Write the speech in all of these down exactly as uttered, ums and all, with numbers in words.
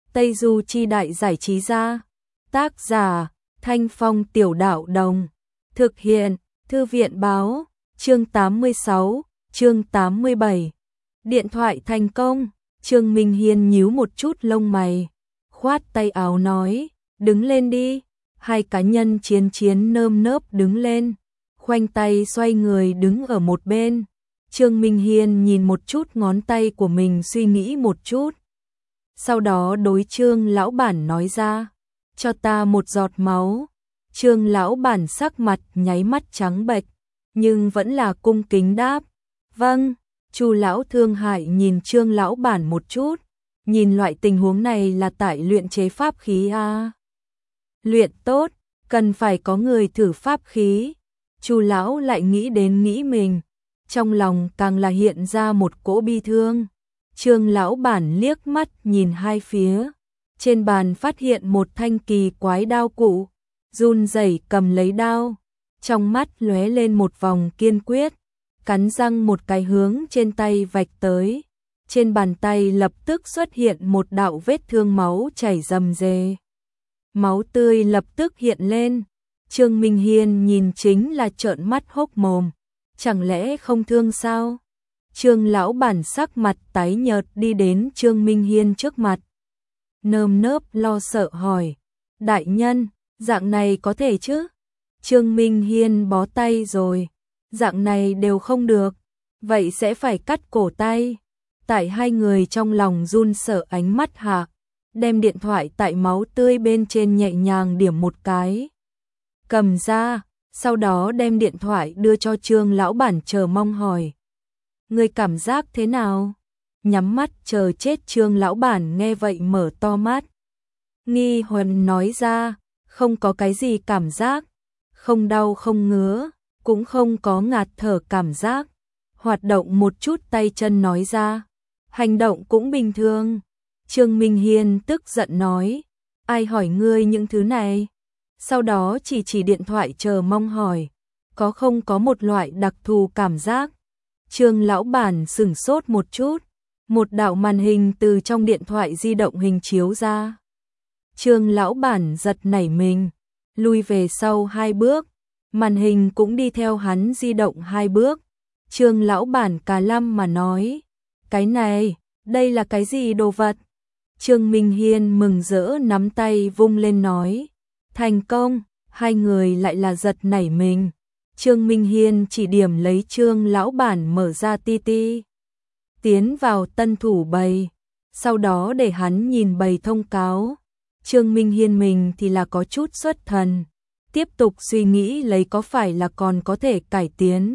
Tây Du Chi Đại Giải Trí Gia. Tác giả Thanh Phong Tiểu Đạo Đồng. Thực hiện Thư viện Báo. Chương tám mươi sáu, chương tám mươi bảy. Điện thoại thành công. Trương Minh Hiên nhíu một chút lông mày, khoát tay áo nói, đứng lên đi. Hai cá nhân chiến chiến nơm nớp đứng lên, khoanh tay xoay người đứng ở một bên. Trương Minh Hiên nhìn một chút ngón tay của mình, suy nghĩ một chút. Sau đó đối Trương lão bản nói ra, cho ta một giọt máu. Trương lão bản sắc mặt nháy mắt trắng bệch, nhưng vẫn là cung kính đáp, vâng. Chu lão thương hại nhìn Trương lão bản một chút, nhìn loại tình huống này là tại luyện chế pháp khí a. Luyện tốt, cần phải có người thử pháp khí. Chu lão lại nghĩ đến nghĩ mình, trong lòng càng là hiện ra một cỗ bi thương. Trương lão bản liếc mắt nhìn hai phía, trên bàn phát hiện một thanh kỳ quái đao cụ, run rẩy cầm lấy đao, trong mắt lóe lên một vòng kiên quyết, cắn răng một cái hướng trên tay vạch tới. Trên bàn tay lập tức xuất hiện một đạo vết thương, máu chảy rầm rề. Máu tươi lập tức hiện lên. Trương Minh Hiên nhìn chính là trợn mắt hốc mồm. Chẳng lẽ không thương sao? Trương lão bản sắc mặt tái nhợt đi đến Trương Minh Hiên trước mặt, nơm nớp lo sợ hỏi, đại nhân, dạng này có thể chứ? Trương Minh Hiên bó tay rồi, dạng này đều không được, vậy sẽ phải cắt cổ tay. Tại hai người trong lòng run sợ ánh mắt hạ, đem điện thoại tại máu tươi bên trên nhẹ nhàng điểm một cái, cầm ra, sau đó đem điện thoại đưa cho Trương lão bản, chờ mong hỏi, người cảm giác thế nào? Nhắm mắt chờ chết. Trương lão bản nghe vậy mở to mắt, nghi huần nói ra, không có cái gì cảm giác, không đau không ngứa, cũng không có ngạt thở cảm giác. Hoạt động một chút tay chân nói ra, hành động cũng bình thường. Trương Minh Hiên tức giận nói, ai hỏi ngươi những thứ này? Sau đó chỉ chỉ điện thoại chờ mong hỏi, có không có một loại đặc thù cảm giác? Trương lão bản sửng sốt một chút, một đạo màn hình từ trong điện thoại di động hình chiếu ra. Trương lão bản giật nảy mình, lui về sau hai bước, màn hình cũng đi theo hắn di động hai bước. Trương lão bản cà lăm mà nói, cái này, đây là cái gì đồ vật? Trương Minh Hiên mừng rỡ nắm tay vung lên nói, thành công. Hai người lại là giật nảy mình. Trương Minh Hiên chỉ điểm lấy Trương lão bản mở ra ti ti, tiến vào tân thủ bầy, sau đó để hắn nhìn bầy thông cáo. Trương Minh Hiên mình thì là có chút xuất thần, tiếp tục suy nghĩ lấy có phải là còn có thể cải tiến.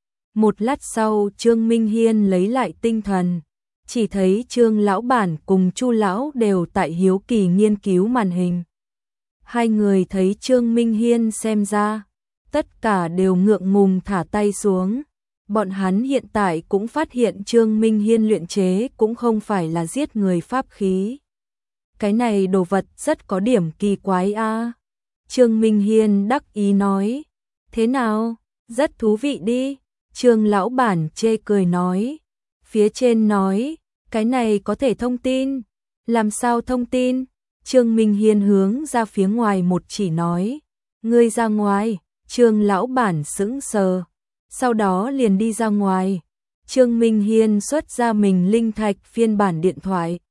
Một lát sau Trương Minh Hiên lấy lại tinh thần, chỉ thấy Trương lão bản cùng Chu lão đều tại hiếu kỳ nghiên cứu màn hình. Hai người thấy Trương Minh Hiên xem ra, tất cả đều ngượng ngùng thả tay xuống. Bọn hắn hiện tại cũng phát hiện Trương Minh Hiên luyện chế cũng không phải là giết người pháp khí. Cái này đồ vật rất có điểm kỳ quái a. Trương Minh Hiên đắc ý nói, thế nào, rất thú vị đi. Trương lão bản chê cười nói, phía trên nói, cái này có thể thông tin. Làm sao thông tin? Trương Minh Hiên hướng ra phía ngoài một chỉ nói, ngươi ra ngoài. Trương lão bản sững sờ, sau đó liền đi ra ngoài. Trương Minh Hiên xuất ra mình linh thạch phiên bản điện thoại,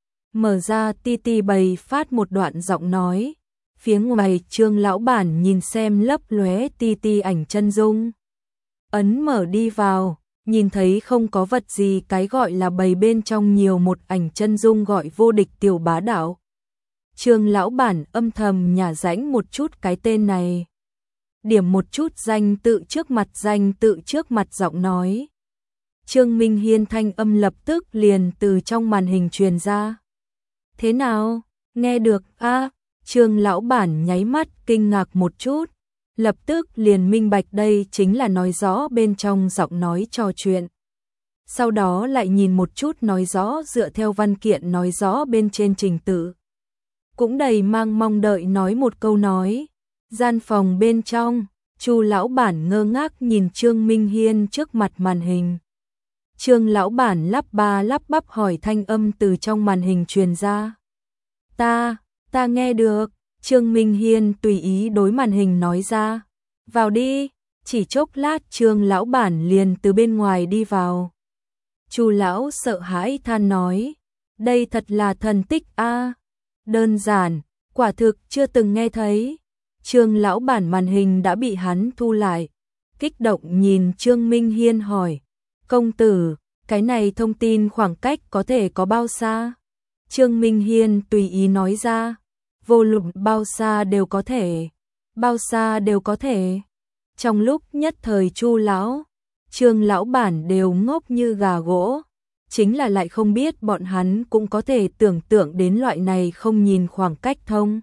mở ra ti ti bày phát một đoạn giọng nói. Phía ngoài Trương lão bản nhìn xem lấp lóe ti ti ảnh chân dung, ấn mở đi vào, nhìn thấy không có vật gì, cái gọi là bày bên trong nhiều một ảnh chân dung gọi vô địch tiểu bá đạo. Trương lão bản âm thầm nhả rãnh một chút cái tên này, điểm một chút danh tự trước mặt danh tự trước mặt giọng nói. Trương Minh Hiên thanh âm lập tức liền từ trong màn hình truyền ra. Thế nào, nghe được a? À, Trương lão bản nháy mắt kinh ngạc một chút, lập tức liền minh bạch đây chính là nói rõ bên trong giọng nói trò chuyện. Sau đó lại nhìn một chút nói rõ dựa theo văn kiện nói rõ bên trên trình tự. Cũng đầy mang mong đợi nói một câu nói. Gian phòng bên trong, Chu lão bản ngơ ngác nhìn Trương Minh Hiên trước mặt màn hình. Trương lão bản lắp ba lắp bắp hỏi, thanh âm từ trong màn hình truyền ra. Ta, ta nghe được, Trương Minh Hiên tùy ý đối màn hình nói ra. Vào đi, chỉ chốc lát Trương lão bản liền từ bên ngoài đi vào. Chu lão sợ hãi than nói, đây thật là thần tích a, đơn giản, quả thực chưa từng nghe thấy. Trương lão bản màn hình đã bị hắn thu lại, kích động nhìn Trương Minh Hiên hỏi, công tử, cái này thông tin khoảng cách có thể có bao xa? Trương Minh Hiên tùy ý nói ra, vô luận bao xa đều có thể, bao xa đều có thể. Trong lúc nhất thời Chu lão, Trương lão bản đều ngốc như gà gỗ, chính là lại không biết bọn hắn cũng có thể tưởng tượng đến loại này không nhìn khoảng cách thông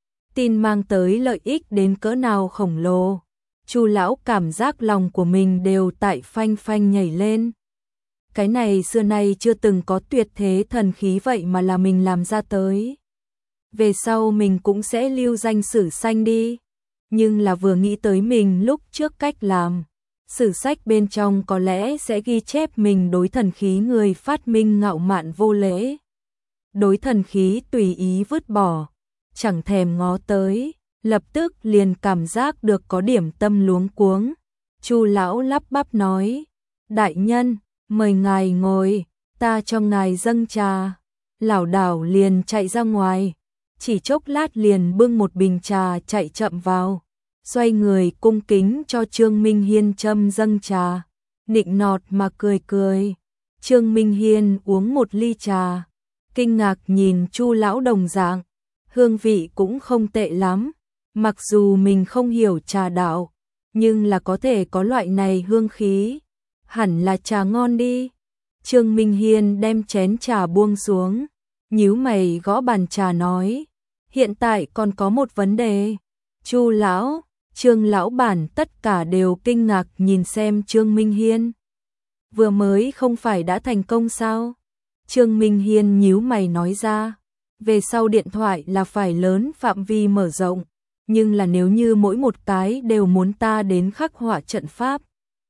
tin mang tới lợi ích đến cỡ nào khổng lồ. Chu lão cảm giác lòng của mình đều tại phanh phanh nhảy lên. Cái này xưa nay chưa từng có tuyệt thế thần khí vậy mà là mình làm ra tới. Về sau mình cũng sẽ lưu danh sử xanh đi. Nhưng là vừa nghĩ tới mình lúc trước cách làm, sử sách bên trong có lẽ sẽ ghi chép mình đối thần khí người phát minh ngạo mạn vô lễ. Đối thần khí tùy ý vứt bỏ, chẳng thèm ngó tới, lập tức liền cảm giác được có điểm tâm luống cuống. Chu lão lắp bắp nói, đại nhân, mời ngài ngồi, ta cho ngài dâng trà. Lảo đảo liền chạy ra ngoài, chỉ chốc lát liền bưng một bình trà chạy chậm vào, xoay người cung kính cho Trương Minh Hiên châm dâng trà, nịnh nọt mà cười cười. Trương Minh Hiên uống một ly trà, kinh ngạc nhìn Chu lão đồng dạng, hương vị cũng không tệ lắm, mặc dù mình không hiểu trà đạo, nhưng là có thể có loại này hương khí, hẳn là trà ngon đi. Trương Minh Hiên đem chén trà buông xuống, nhíu mày gõ bàn trà nói, hiện tại còn có một vấn đề. Chu lão, Trương lão bản tất cả đều kinh ngạc nhìn xem Trương Minh Hiên. Vừa mới không phải đã thành công sao? Trương Minh Hiên nhíu mày nói ra, về sau điện thoại là phải lớn phạm vi mở rộng, nhưng là nếu như mỗi một cái đều muốn ta đến khắc họa trận pháp,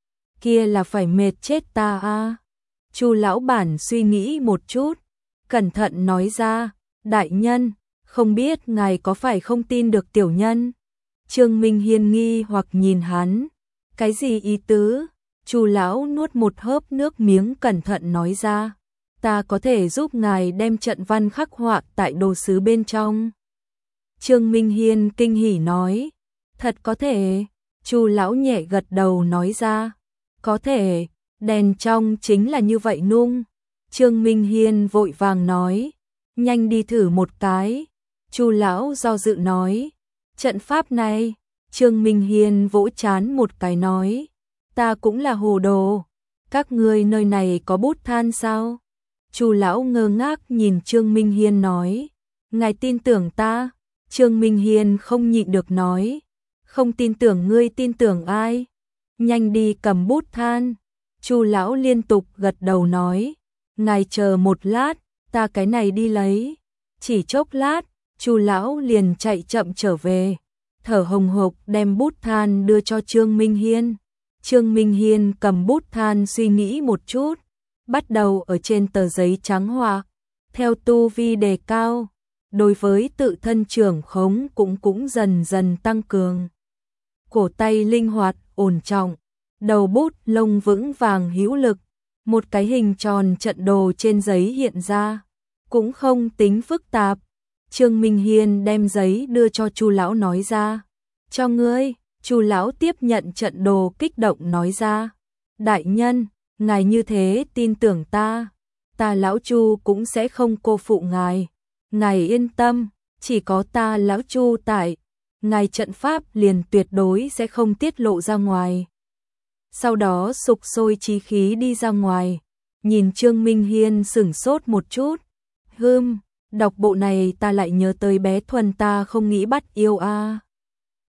kia là phải mệt chết ta a. Chu lão bản suy nghĩ một chút, cẩn thận nói ra, đại nhân, không biết ngài có phải không tin được tiểu nhân? Trương Minh Hiên nghi hoặc nhìn hắn, cái gì ý tứ? Chu lão nuốt một hớp nước miếng cẩn thận nói ra, ta có thể giúp ngài đem trận văn khắc họa tại đồ sứ bên trong. Trương Minh Hiên kinh hỉ nói, thật có thể. Chu lão nhẹ gật đầu nói ra, có thể, đèn trong chính là như vậy nung. Trương Minh Hiên vội vàng nói, nhanh đi thử một cái. Chu lão do dự nói, trận pháp này. Trương Minh Hiên vỗ chán một cái nói, ta cũng là hồ đồ, các ngươi nơi này có bút than sao? Chu lão ngơ ngác nhìn Trương Minh Hiên nói, ngài tin tưởng ta? Trương Minh Hiên không nhịn được nói, không tin tưởng ngươi tin tưởng ai? Nhanh đi cầm bút than. Chu lão liên tục gật đầu nói, ngài chờ một lát, ta cái này đi lấy. Chỉ chốc lát, Chu lão liền chạy chậm trở về, thở hồng hộc đem bút than đưa cho Trương Minh Hiên. Trương Minh Hiên cầm bút than suy nghĩ một chút, bắt đầu ở trên tờ giấy trắng họa, theo tu vi đề cao, đối với tự thân trưởng khống cũng cũng dần dần tăng cường. Cổ tay linh hoạt, ổn trọng, đầu bút lông vững vàng hữu lực, một cái hình tròn trận đồ trên giấy hiện ra, cũng không tính phức tạp. Trương Minh Hiên đem giấy đưa cho Chu lão nói ra, cho ngươi. Chu lão tiếp nhận trận đồ kích động nói ra, đại nhân, ngài như thế tin tưởng ta, ta lão Chu cũng sẽ không cô phụ ngài. Ngài yên tâm, chỉ có ta lão Chu tại, ngài trận pháp liền tuyệt đối sẽ không tiết lộ ra ngoài. Sau đó sục sôi chí khí đi ra ngoài, nhìn Trương Minh Hiên sửng sốt một chút, hừm, đọc bộ này ta lại nhớ tới bé Thuần ta không nghĩ bắt yêu a.